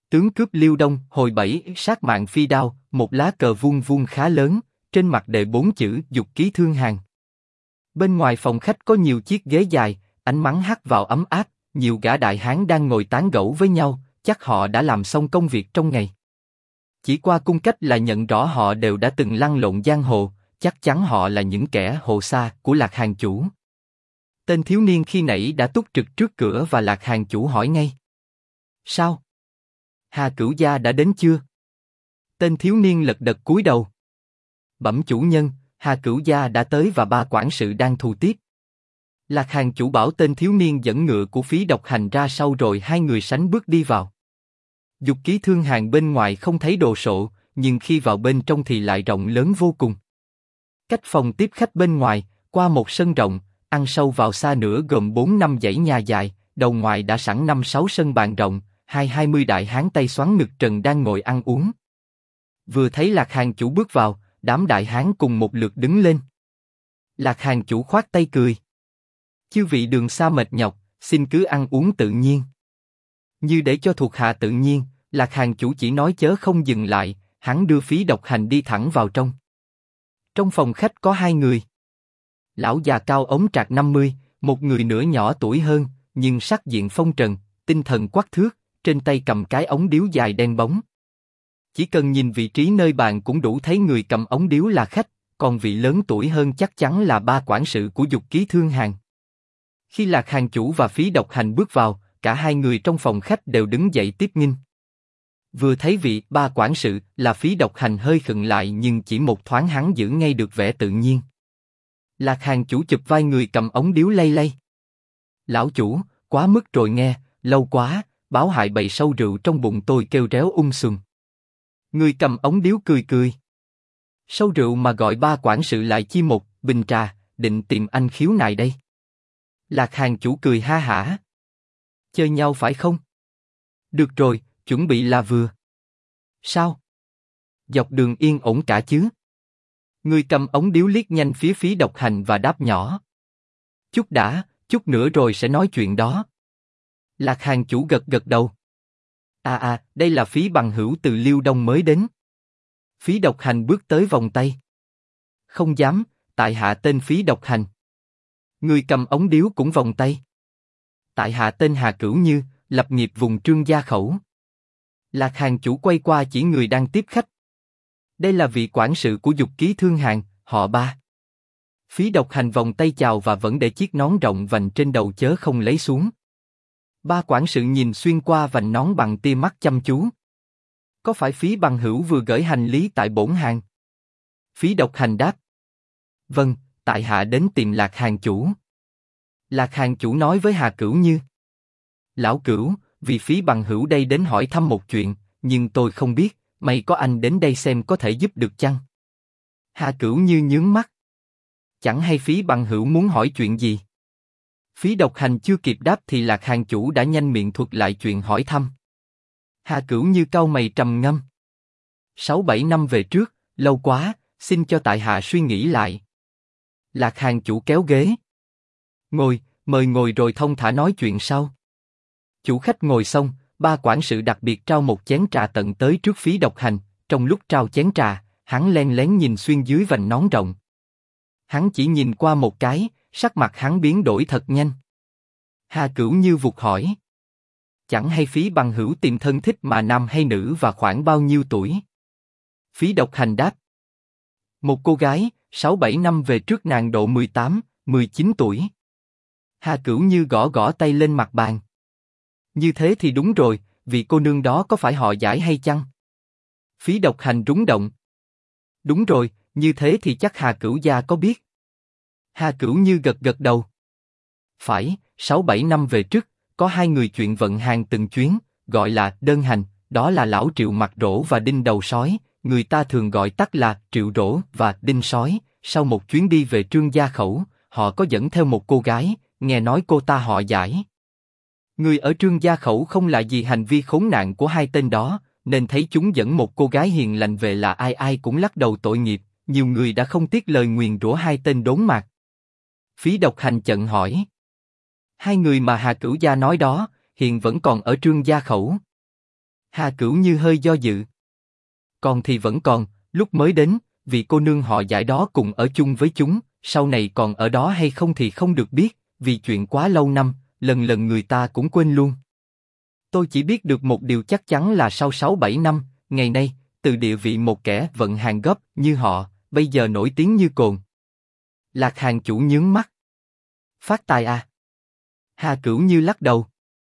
Tướng cướp Liêu Đông, hồi 7, sát mạng phi đao, một lá cờ vuông vuông khá lớn, trên mặt đề 4 chữ Dục Ký Thương Hàng. Bên ngoài phòng khách có nhiều chiếc ghế dài, ánh nắng hắt vào ấm áp, nhiều gã đại hán đang ngồi tán gẫu với nhau, chắc họ đã làm xong công việc trong ngày. Chỉ qua cung cách là nhận rõ họ đều đã từng lăn lộn giang hồ, chắc chắn họ là những kẻ hồ xa của Lạc Hàng chủ. Tên thiếu niên khi nãy đã túc trực trước cửa và Lạc Hàng chủ hỏi ngay. Sao? Hà Cửu gia đã đến chưa? Tên thiếu niên lật đật cúi đầu. Bẩm chủ nhân, Hà Cửu gia đã tới và ba quản sự đang thu tiếp. Lạc Hàng chủ bảo tên thiếu niên dẫn ngựa của Phí Độc Hành ra sau rồi hai người sánh bước đi vào. Dục Ký Thương Hàng bên ngoài không thấy đồ sộ, nhưng khi vào bên trong thì lại rộng lớn vô cùng. Cách phòng tiếp khách bên ngoài, qua một sân rộng, ăn sâu vào xa nữa gồm 4-5 dãy nhà dài, đầu ngoài đã sẵn 5-6 sân bàn rộng, 20 đại hán tay xoắn ngực trần đang ngồi ăn uống. Vừa thấy Lạc Hàng chủ bước vào, đám đại hán cùng một lượt đứng lên. Lạc Hàng chủ khoát tay cười. Chư vị đường xa mệt nhọc, xin cứ ăn uống tự nhiên. Như để cho thuộc hạ tự nhiên, Lạc Hàng chủ chỉ nói chớ không dừng lại, hắn đưa Phí Độc Hành đi thẳng vào trong. Trong phòng khách có hai người. Lão già cao ống trạc 50, một người nửa nhỏ tuổi hơn, nhưng sắc diện phong trần, tinh thần quắc thước, trên tay cầm cái ống điếu dài đen bóng. Chỉ cần nhìn vị trí nơi bàn cũng đủ thấy người cầm ống điếu là khách, còn vị lớn tuổi hơn chắc chắn là ba quản sự của Dục Ký Thương Hàng. Khi Lạc Hàng chủ và Phí Độc Hành bước vào, cả hai người trong phòng khách đều đứng dậy tiếp nghinh. Vừa thấy vị ba quản sự là Phí Độc Hành hơi khựng lại nhưng chỉ một thoáng hắn giữ ngay được vẻ tự nhiên. Lạc Hàng chủ chụp vai người cầm ống điếu lay lay. Lão chủ, quá mức rồi nghe, lâu quá, báo hại bầy sâu rượu trong bụng tôi kêu réo sùm. Người cầm ống điếu cười cười. Sâu rượu mà gọi ba quản sự lại chi một bình trà, định tìm anh khiếu nại đây. Lạc Hàng chủ cười ha hả. Chơi nhau phải không? Được rồi, chuẩn bị là vừa. Sao? Dọc đường yên ổn cả chứ? Người cầm ống điếu liếc nhanh phía Phí Độc Hành và đáp nhỏ. Chút đã, chút nữa rồi sẽ nói chuyện đó. Lạc Hàng chủ gật gật đầu. Đây là Phí bằng hữu từ Liêu Đông mới đến. Phí Độc Hành bước tới vòng tay. Không dám, tại hạ tên Phí Độc Hành. Người cầm ống điếu cũng vòng tay. Tại hạ tên Hà Cửu Như, lập nghiệp vùng Trương Gia Khẩu. Lạc Hàng chủ quay qua chỉ người đang tiếp khách. Đây là vị quản sự của Dục Ký Thương Hàng, họ Ba. Phí Độc Hành vòng tay chào và vẫn để chiếc nón rộng vành trên đầu chớ không lấy xuống. Ba quản sự nhìn xuyên qua vành nón bằng tia mắt chăm chú. Có phải Phí bằng hữu vừa gửi hành lý tại bổn hàng? Phí Độc Hành đáp. Vâng, tại hạ đến tìm Lạc Hàng chủ. Lạc Hàng chủ nói với Hà Cửu Như. Lão Cửu, vì Phí bằng hữu đây đến hỏi thăm một chuyện, nhưng tôi không biết, may có anh đến đây xem có thể giúp được chăng? Hà Cửu Như nhướng mắt. Chẳng hay Phí bằng hữu muốn hỏi chuyện gì? Phí Độc Hành chưa kịp đáp thì Lạc Hàng chủ đã nhanh miệng thuật lại chuyện hỏi thăm. Hà Cửu Như cau mày trầm ngâm. 6-7 năm về trước, lâu quá, xin cho tại hạ suy nghĩ lại. Lạc Hàng chủ kéo ghế. Ngồi, mời ngồi rồi thông thả nói chuyện sau. Chủ khách ngồi xong, ba quản sự đặc biệt trao một chén trà tận tới trước Phí Độc Hành. Trong lúc trao chén trà, hắn len lén nhìn xuyên dưới vành nón rộng. Hắn chỉ nhìn qua một cái, sắc mặt hắn biến đổi thật nhanh. Hà Cửu Như vụt hỏi. Chẳng hay Phí bằng hữu tìm thân thích mà nam hay nữ và khoảng bao nhiêu tuổi? Phí Độc Hành đáp. Một cô gái, 6-7 năm về trước nàng độ 18-19 tuổi. Hà Cửu Như gõ gõ tay lên mặt bàn. Như thế thì đúng rồi, vị cô nương đó có phải họ Giải hay chăng? Phí Độc Hành rúng động. Đúng rồi, như thế thì chắc Hà Cửu gia có biết. Hà Cửu Như gật gật đầu. Phải, 6-7 năm về trước, có hai người chuyện vận hàng từng chuyến, gọi là đơn hành, đó là lão Triệu Mặt Rỗ và Đinh Đầu Sói, người ta thường gọi tắt là Triệu Rỗ và Đinh Sói. Sau một chuyến đi về Trương Gia Khẩu, họ có dẫn theo một cô gái, nghe nói cô ta họ Giải. Người ở Trương Gia Khẩu không lạ gì hành vi khốn nạn của hai tên đó, nên thấy chúng dẫn một cô gái hiền lành về là ai ai cũng lắc đầu tội nghiệp, nhiều người đã không tiếc lời nguyền rủa hai tên đốn mạc. Phí Độc Hành chận hỏi. Hai người mà Hà Cửu gia nói đó, hiện vẫn còn ở Trương Gia Khẩu. Hà Cửu Như hơi do dự. Còn thì vẫn còn, lúc mới đến, vị cô nương họ Giải đó cùng ở chung với chúng, sau này còn ở đó hay không thì không được biết, vì chuyện quá lâu năm, lần lần người ta cũng quên luôn. Tôi chỉ biết được một điều chắc chắn là sau 6-7 năm, ngày nay, từ địa vị một kẻ vận hàng gấp như họ, bây giờ nổi tiếng như cồn. Lạc Hàng chủ nhướng mắt. Phát tài à? Hà Cửu Như lắc đầu.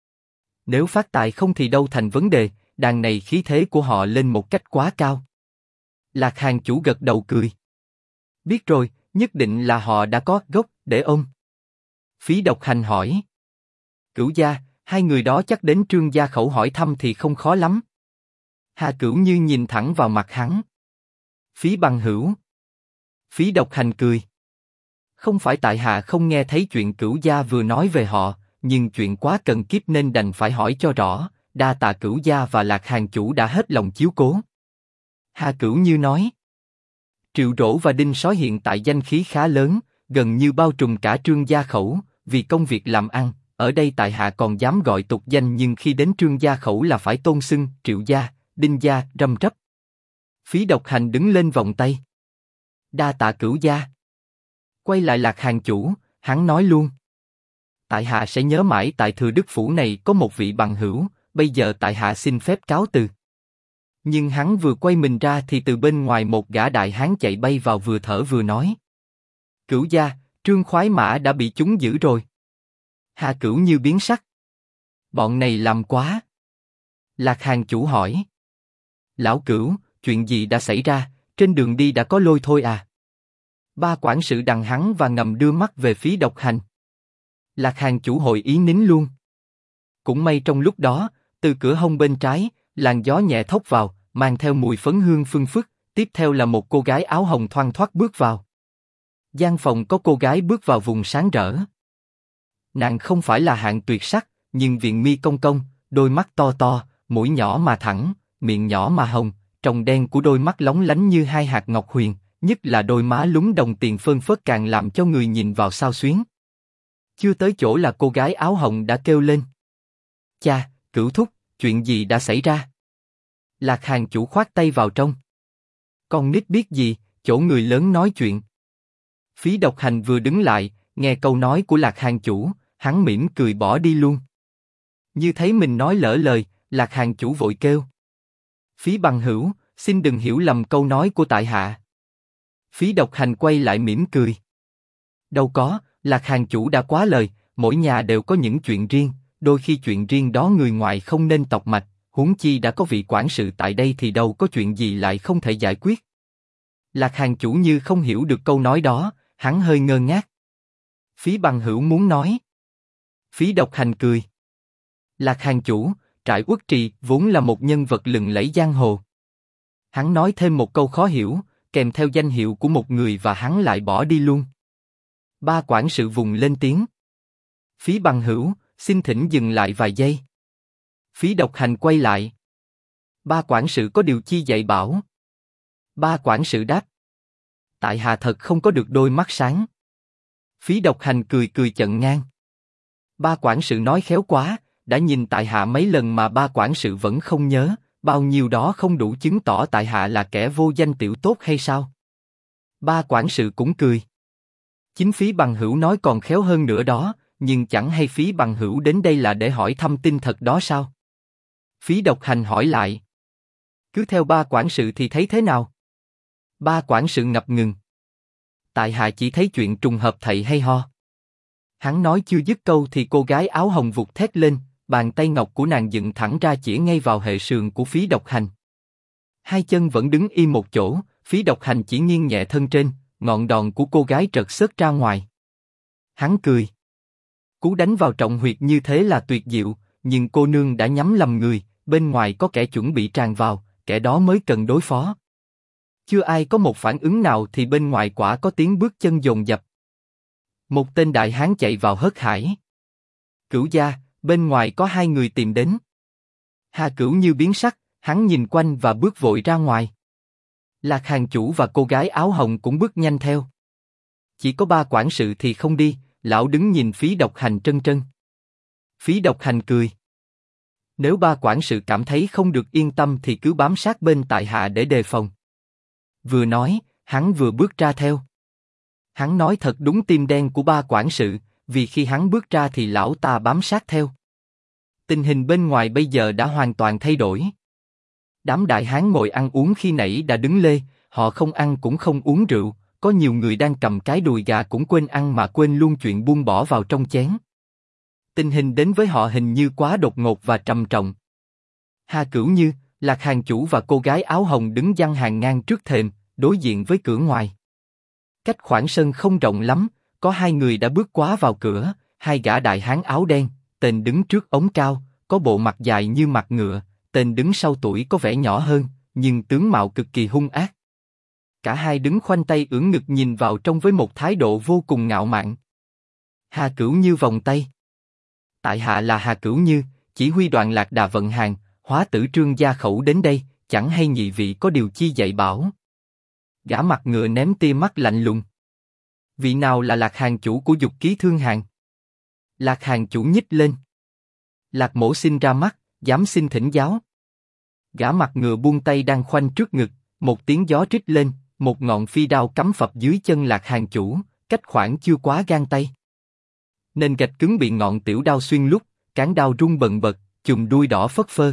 Nếu phát tài không thì đâu thành vấn đề, đàn này khí thế của họ lên một cách quá cao. Lạc Hàng chủ gật đầu cười. Biết rồi, nhất định là họ đã có gốc để ôm. Phí Độc Hành hỏi. Cửu gia, hai người đó chắc đến Trương gia khẩu hỏi thăm thì không khó lắm. Hà Cửu Như nhìn thẳng vào mặt hắn. Phí Bằng Hữu. Phí Độc Hành cười. Không phải tại hạ không nghe thấy chuyện Cửu gia vừa nói về họ, nhưng chuyện quá cần kíp nên đành phải hỏi cho rõ. Đa tạ Cửu gia và Lạc Hàng chủ đã hết lòng chiếu cố. Hà Cửu Như nói. Triệu Rỗ và Đinh Sói hiện tại danh khí khá lớn, gần như bao trùm cả Trương gia khẩu, vì công việc làm ăn. Ở đây tại hạ còn dám gọi tục danh, nhưng khi đến Trương gia khẩu là phải tôn xưng Triệu gia, Đinh gia, răm rắp. Phí Độc Hành đứng lên vòng tay. Đa tạ Cửu gia. Quay lại Lạc Hàng chủ, hắn nói luôn. Tại hạ sẽ nhớ mãi tại Thừa Đức phủ này có một vị bằng hữu, bây giờ tại hạ xin phép cáo từ. Nhưng hắn vừa quay mình ra thì từ bên ngoài một gã đại hán chạy bay vào, vừa thở vừa nói. Cửu gia, Trương khoái mã đã bị chúng giữ rồi. Hà Cửu Như biến sắc. Bọn này làm quá. Lạc Hàng chủ hỏi. Lão Cửu, chuyện gì đã xảy ra, trên đường đi đã có lôi thôi à? Ba quản sự đằng hắn và ngầm đưa mắt về Phí Độc Hành. Lạc Hàng chủ hội ý nín luôn. Cũng may trong lúc đó, từ cửa hông bên trái, làn gió nhẹ thốc vào, mang theo mùi phấn hương phương phức, tiếp theo là một cô gái áo hồng thoăn thoắt bước vào. Gian phòng có cô gái bước vào vùng sáng rỡ. Nàng không phải là hạng tuyệt sắc, nhưng viền mi cong cong, đôi mắt to to, mũi nhỏ mà thẳng, miệng nhỏ mà hồng, tròng đen của đôi mắt lóng lánh như hai hạt ngọc huyền, nhất là đôi má lúng đồng tiền phơn phớt càng làm cho người nhìn vào xao xuyến. Chưa tới chỗ là cô gái áo hồng đã kêu lên. Cha, Cửu thúc, chuyện gì đã xảy ra? Lạc Hàng chủ khoát tay vào trong. Con nít biết gì, chỗ người lớn nói chuyện. Phí Độc Hành vừa đứng lại, nghe câu nói của Lạc Hàng chủ, hắn mỉm cười bỏ đi luôn. Như thấy mình nói lỡ lời, Lạc Hàng chủ vội kêu. Phí Bằng Hữu, xin đừng hiểu lầm câu nói của tại hạ. Phí Độc Hành quay lại mỉm cười. Đâu có, Lạc Hàng chủ đã quá lời, mỗi nhà đều có những chuyện riêng, đôi khi chuyện riêng đó người ngoài không nên tọc mạch, huống chi đã có vị quản sự tại đây thì đâu có chuyện gì lại không thể giải quyết. Lạc Hàng chủ như không hiểu được câu nói đó, hắn hơi ngơ ngác. Phí Bằng Hữu muốn nói. Phí Độc Hành cười. Lạc Hàng chủ, Trại Uất Trì vốn là một nhân vật lừng lẫy giang hồ. Hắn nói thêm một câu khó hiểu, kèm theo danh hiệu của một người và hắn lại bỏ đi luôn. Ba quản sự vùng lên tiếng. Phí Bằng Hữu, xin thỉnh dừng lại vài giây. Phí Độc Hành quay lại. Ba quản sự có điều chi dạy bảo? Ba quản sự đáp. Tại hạ thật không có được đôi mắt sáng. Phí Độc Hành cười cười chận ngang. Ba quản sự nói khéo quá, đã nhìn tại hạ mấy lần mà ba quản sự vẫn không nhớ, bao nhiêu đó không đủ chứng tỏ tại hạ là kẻ vô danh tiểu tốt hay sao? Ba quản sự cũng cười. Chính Phí Bằng Hữu nói còn khéo hơn nữa đó, nhưng chẳng hay Phí Bằng Hữu đến đây là để hỏi thăm tin thật đó sao? Phí Độc Hành hỏi lại. Cứ theo ba quản sự thì thấy thế nào? Ba quản sự ngập ngừng. Tại hạ chỉ thấy chuyện trùng hợp thầy hay ho. Hắn nói chưa dứt câu thì cô gái áo hồng vụt thét lên, bàn tay ngọc của nàng dựng thẳng ra chĩa ngay vào hệ sườn của Phí Độc Hành. Hai chân vẫn đứng im một chỗ, Phí Độc Hành chỉ nghiêng nhẹ thân trên, ngọn đòn của cô gái trật xớt ra ngoài. Hắn cười. Cú đánh vào trọng huyệt như thế là tuyệt diệu, nhưng cô nương đã nhắm lầm người, bên ngoài có kẻ chuẩn bị tràn vào, kẻ đó mới cần đối phó. Chưa ai có một phản ứng nào thì bên ngoài quả có tiếng bước chân dồn dập. Một tên đại hán chạy vào hớt hải. Cửu gia, bên ngoài có hai người tìm đến. Hà Cửu Như biến sắc, hắn nhìn quanh và bước vội ra ngoài. Lạc Hàng chủ và cô gái áo hồng cũng bước nhanh theo. Chỉ có ba quản sự thì không đi, lão đứng nhìn Phí Độc Hành trân trân. Phí Độc Hành cười. Nếu ba quản sự cảm thấy không được yên tâm thì cứ bám sát bên tại hạ để đề phòng. Vừa nói, hắn vừa bước ra theo. Hắn nói thật đúng tim đen của ba quản sự, vì khi hắn bước ra thì lão ta bám sát theo. Tình hình bên ngoài bây giờ đã hoàn toàn thay đổi. Đám đại hán ngồi ăn uống khi nãy đã đứng lê, họ không ăn cũng không uống rượu, có nhiều người đang cầm cái đùi gà cũng quên ăn mà quên luôn chuyện buông bỏ vào trong chén. Tình hình đến với họ hình như quá đột ngột và trầm trọng. Hà Cửu Như, Lạc Hàng chủ và cô gái áo hồng đứng giăng hàng ngang trước thềm, đối diện với cửa ngoài. Cách khoảng sân không rộng lắm, có hai người đã bước quá vào cửa, hai gã đại hán áo đen, tên đứng trước ống cao, có bộ mặt dài như mặt ngựa, tên đứng sau tuổi có vẻ nhỏ hơn, nhưng tướng mạo cực kỳ hung ác. Cả hai đứng khoanh tay ưỡn ngực nhìn vào trong với một thái độ vô cùng ngạo mạn. Hà Cửu Như vòng tay. Tại hạ là Hà Cửu Như, chỉ huy đoàn Lạc Đà vận hàng, hóa tử Trương Gia Khẩu đến đây, chẳng hay nhị vị có điều chi dạy bảo. Gã mặt ngựa ném tia mắt lạnh lùng. Vị nào là Lạc Hàng chủ của Dục Ký Thương Hàng? Lạc Hàng chủ nhích lên. Lạc mổ xin ra mắt, dám xin thỉnh giáo. Gã mặt ngựa buông tay đang khoanh trước ngực, một tiếng gió rít lên, một ngọn phi đao cắm phập dưới chân Lạc Hàng chủ, cách khoảng chưa quá gang tay. Nền gạch cứng bị ngọn tiểu đao xuyên lúc, cán đao rung bần bật, chùm đuôi đỏ phất phơ.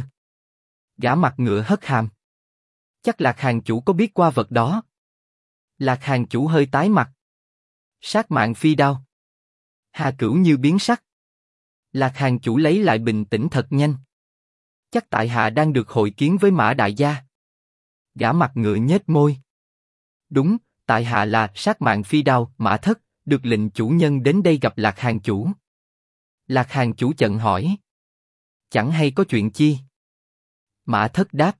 Gã mặt ngựa hất hàm. Chắc Lạc Hàng chủ có biết qua vật đó. Lạc Hàng chủ hơi tái mặt. Sát mạng phi đao. Hà Cửu Như biến sắc. Lạc Hàng chủ lấy lại bình tĩnh thật nhanh. Chắc tại hạ đang được hội kiến với Mã đại gia. Gã mặt ngựa nhếch môi. Đúng, tại hạ là sát mạng phi đao Mã Thất, được lệnh chủ nhân đến đây gặp Lạc Hàng chủ. Lạc Hàng chủ chận hỏi. Chẳng hay có chuyện chi? Mã Thất đáp.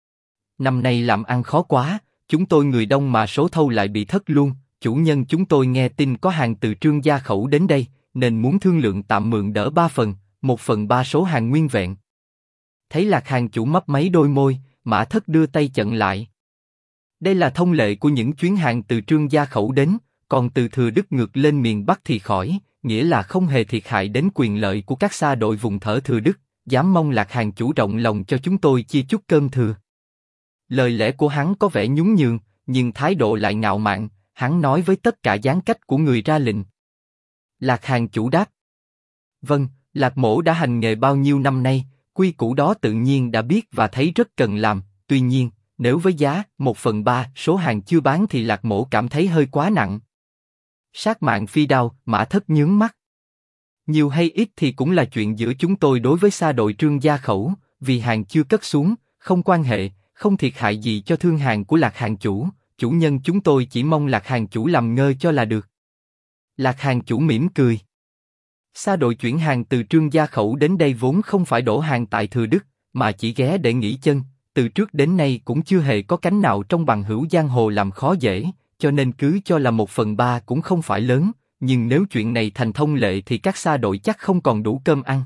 Năm nay làm ăn khó quá, chúng tôi người đông mà số thâu lại bị thất luôn. Chủ nhân chúng tôi nghe tin có hàng từ Trương Gia Khẩu đến đây, nên muốn thương lượng tạm mượn đỡ 3 phần, 1/3 số hàng nguyên vẹn. Thấy Lạc Hàng chủ mấp máy đôi môi, Mã Thất đưa tay chặn lại. Đây là thông lệ của những chuyến hàng từ Trương Gia Khẩu đến, còn từ Thừa Đức ngược lên miền Bắc thì khỏi, nghĩa là không hề thiệt hại đến quyền lợi của các xa đội vùng thở Thừa Đức, dám mong Lạc Hàng chủ rộng lòng cho chúng tôi chia chút cơm thừa. Lời lẽ của hắn có vẻ nhún nhường, nhưng thái độ lại ngạo mạn, hắn nói với tất cả dáng cách của người ra lệnh. Lạc Hàng chủ đáp. Vâng, Lạc mổ đã hành nghề bao nhiêu năm nay, quy củ đó tự nhiên đã biết và thấy rất cần làm, tuy nhiên, nếu với giá 1/3 số hàng chưa bán thì Lạc mổ cảm thấy hơi quá nặng. Sát mạng phi đao, Mã Thất nhướng mắt. Nhiều hay ít thì cũng là chuyện giữa chúng tôi đối với xa đội Trương Gia Khẩu, vì hàng chưa cất xuống, không quan hệ, không thiệt hại gì cho thương hàng của Lạc Hàng chủ, chủ nhân chúng tôi chỉ mong Lạc Hàng chủ làm ngơ cho là được. Lạc Hàng chủ mỉm cười. Xa đội chuyển hàng từ Trương Gia Khẩu đến đây vốn không phải đổ hàng tại Thừa Đức, mà chỉ ghé để nghỉ chân, từ trước đến nay cũng chưa hề có cánh nào trong bằng hữu giang hồ làm khó dễ, cho nên cứ cho là 1/3 cũng không phải lớn, nhưng nếu chuyện này thành thông lệ thì các xa đội chắc không còn đủ cơm ăn.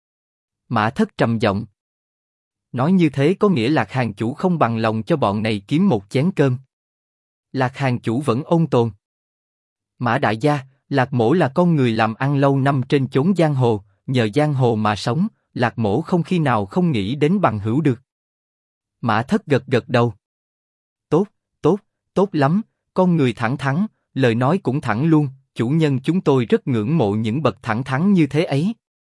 Mã Thất trầm giọng. Nói như thế có nghĩa Lạc Hàng chủ không bằng lòng cho bọn này kiếm một chén cơm. Lạc Hàng chủ vẫn ôn tồn. Mã đại gia, Lạc mổ là con người làm ăn lâu năm trên chốn giang hồ, nhờ giang hồ mà sống, Lạc mổ không khi nào không nghĩ đến bằng hữu được. Mã Thất gật gật đầu. Tốt, tốt, tốt lắm, con người thẳng thắn, lời nói cũng thẳng luôn, chủ nhân chúng tôi rất ngưỡng mộ những bậc thẳng thắn như thế ấy.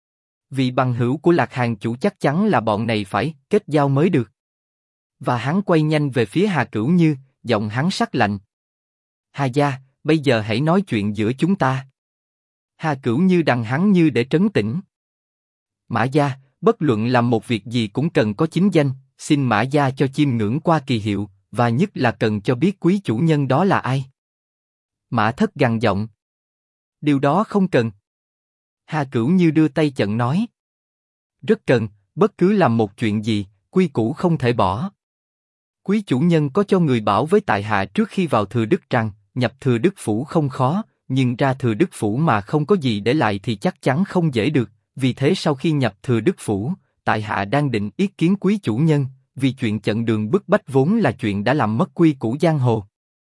Vì bằng hữu của Lạc Hàng chủ chắc chắn là bọn này phải kết giao mới được. Và hắn quay nhanh về phía Hà Cửu Như, giọng hắn sắc lạnh. Hà gia, bây giờ hãy nói chuyện giữa chúng ta. Hà Cửu Như đằng hắn như để trấn tĩnh. Mã gia, bất luận làm một việc gì cũng cần có chính danh, xin Mã gia cho chiêm ngưỡng qua kỳ hiệu, và nhất là cần cho biết quý chủ nhân đó là ai. Mã Thất gằn giọng. Điều đó không cần. Hà Cửu Như đưa tay chặn nói. Rất cần, bất cứ làm một chuyện gì, quy củ không thể bỏ. Quý chủ nhân có cho người bảo với tại hạ trước khi vào Thừa Đức rằng, nhập Thừa Đức phủ không khó, nhưng ra Thừa Đức phủ mà không có gì để lại thì chắc chắn không dễ được, vì thế sau khi nhập Thừa Đức phủ, tại hạ đang định ý kiến quý chủ nhân, vì chuyện chặn đường bức bách vốn là chuyện đã làm mất quy củ giang hồ.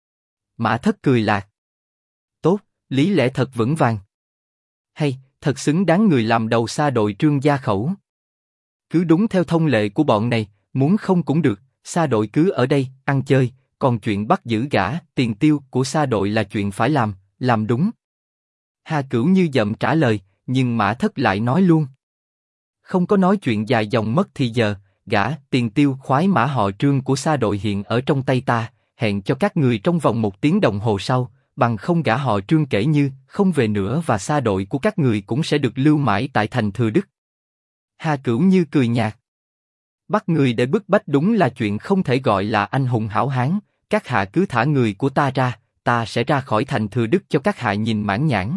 Mã Thất cười lạc. Tốt, lý lẽ thật vững vàng. Hay, thật xứng đáng người làm đầu xa đội Trương Gia Khẩu. Cứ đúng theo thông lệ của bọn này, muốn không cũng được, Sa đội cứ ở đây, ăn chơi, còn chuyện bắt giữ gã, tiền tiêu của Sa đội là chuyện phải làm đúng. Hà Cửu Như giận trả lời, nhưng Mã Thất lại nói luôn. Không có nói chuyện dài dòng mất thì giờ, gã, tiền tiêu khoái mã họ Trương của Sa đội hiện ở trong tay ta, hẹn cho các người trong vòng 1 tiếng đồng hồ sau, bằng không gã họ Trương kể như không về nữa và Sa đội của các người cũng sẽ được lưu mãi tại thành Thừa Đức. Hà Cửu Như cười nhạt. Bắt người để bức bách đúng là chuyện không thể gọi là anh hùng hảo hán, các hạ cứ thả người của ta ra, ta sẽ ra khỏi thành Thừa Đức cho các hạ nhìn mãn nhãn.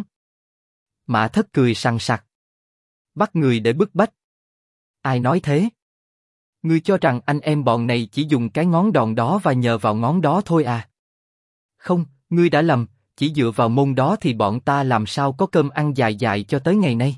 Mã Thất cười sằng sặc. Bắt người để bức bách. Ai nói thế? Ngươi cho rằng anh em bọn này chỉ dùng cái ngón đòn đó và nhờ vào ngón đó thôi à? Không, ngươi đã lầm, chỉ dựa vào môn đó thì bọn ta làm sao có cơm ăn dài dài cho tới ngày nay.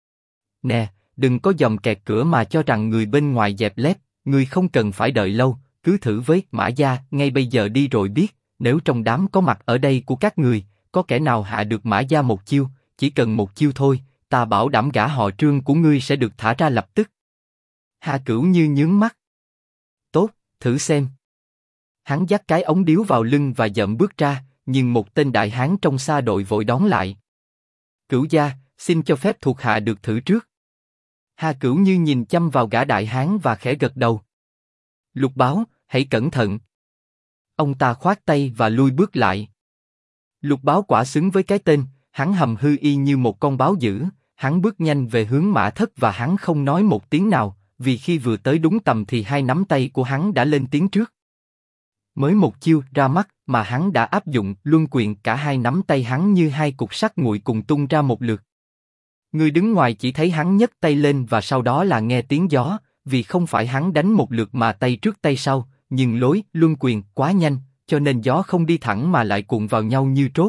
Nè, đừng có dòm kẹt cửa mà cho rằng người bên ngoài dẹp lép, ngươi không cần phải đợi lâu, cứ thử với Mã Gia ngay bây giờ đi rồi biết, nếu trong đám có mặt ở đây của các người, có kẻ nào hạ được Mã Gia một chiêu, chỉ cần một chiêu thôi, ta bảo đảm gã họ Trương của ngươi sẽ được thả ra lập tức. Hà Cửu Như nhướng mắt. Tốt, thử xem. Hắn dắt cái ống điếu vào lưng và dậm bước ra, nhưng một tên đại hán trong Sa đội vội đón lại. Cửu gia, xin cho phép thuộc hạ được thử trước. Hà Cửu Như nhìn chăm vào gã đại hán và khẽ gật đầu. Lục Báo, hãy cẩn thận. Ông ta khoát tay và lui bước lại. Lục Báo quả xứng với cái tên, hắn hầm hư y như một con báo dữ, hắn bước nhanh về hướng Mã Thất và hắn không nói một tiếng nào, vì khi vừa tới đúng tầm thì hai nắm tay của hắn đã lên tiếng trước. Mới một chiêu ra mắt mà hắn đã áp dụng luân quyền, cả hai nắm tay hắn như hai cục sắt nguội cùng tung ra một lượt. Người đứng ngoài chỉ thấy hắn nhấc tay lên và sau đó là nghe tiếng gió, vì không phải hắn đánh một lượt mà tay trước tay sau, nhưng lối luân quyền quá nhanh, cho nên gió không đi thẳng mà lại cuộn vào nhau như trốt.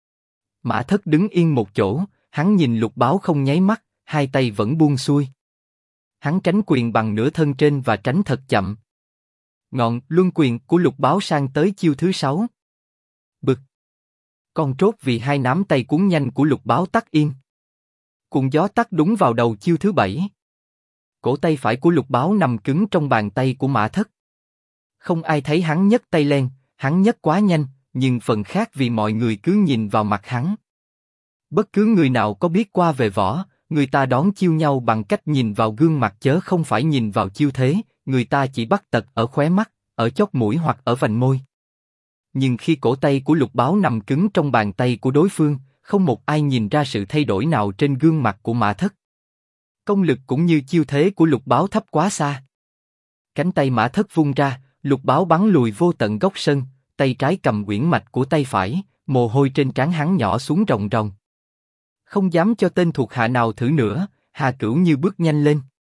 Mã Thất đứng yên một chỗ, hắn nhìn Lục Báo không nháy mắt, hai tay vẫn buông xuôi. Hắn tránh quyền bằng nửa thân trên và tránh thật chậm. Ngọn luân quyền của Lục Báo sang tới chiêu thứ 6. Bực. Con trốt vì hai nắm tay cuốn nhanh của Lục Báo tắt yên. Cuồng gió tắt đúng vào đầu chiêu thứ 7. Cổ tay phải của Lục Báo nằm cứng trong bàn tay của Mã Thất. Không ai thấy hắn nhấc tay lên, hắn nhấc quá nhanh, nhưng phần khác vì mọi người cứ nhìn vào mặt hắn. Bất cứ người nào có biết qua về võ, người ta đón chiêu nhau bằng cách nhìn vào gương mặt chớ không phải nhìn vào chiêu thế, người ta chỉ bắt tật ở khóe mắt, ở chóp mũi hoặc ở vành môi. Nhưng khi cổ tay của Lục Báo nằm cứng trong bàn tay của đối phương, không một ai nhìn ra sự thay đổi nào trên gương mặt của Mã Thất. Công lực cũng như chiêu thế của Lục Báo thấp quá xa. Cánh tay Mã Thất vung ra, Lục Báo bắn lùi vô tận góc sân, tay trái cầm uyển mạch của tay phải, mồ hôi trên trán hắn nhỏ xuống ròng ròng. Không dám cho tên thuộc hạ nào thử nữa, Hà Cửu Như bước nhanh lên.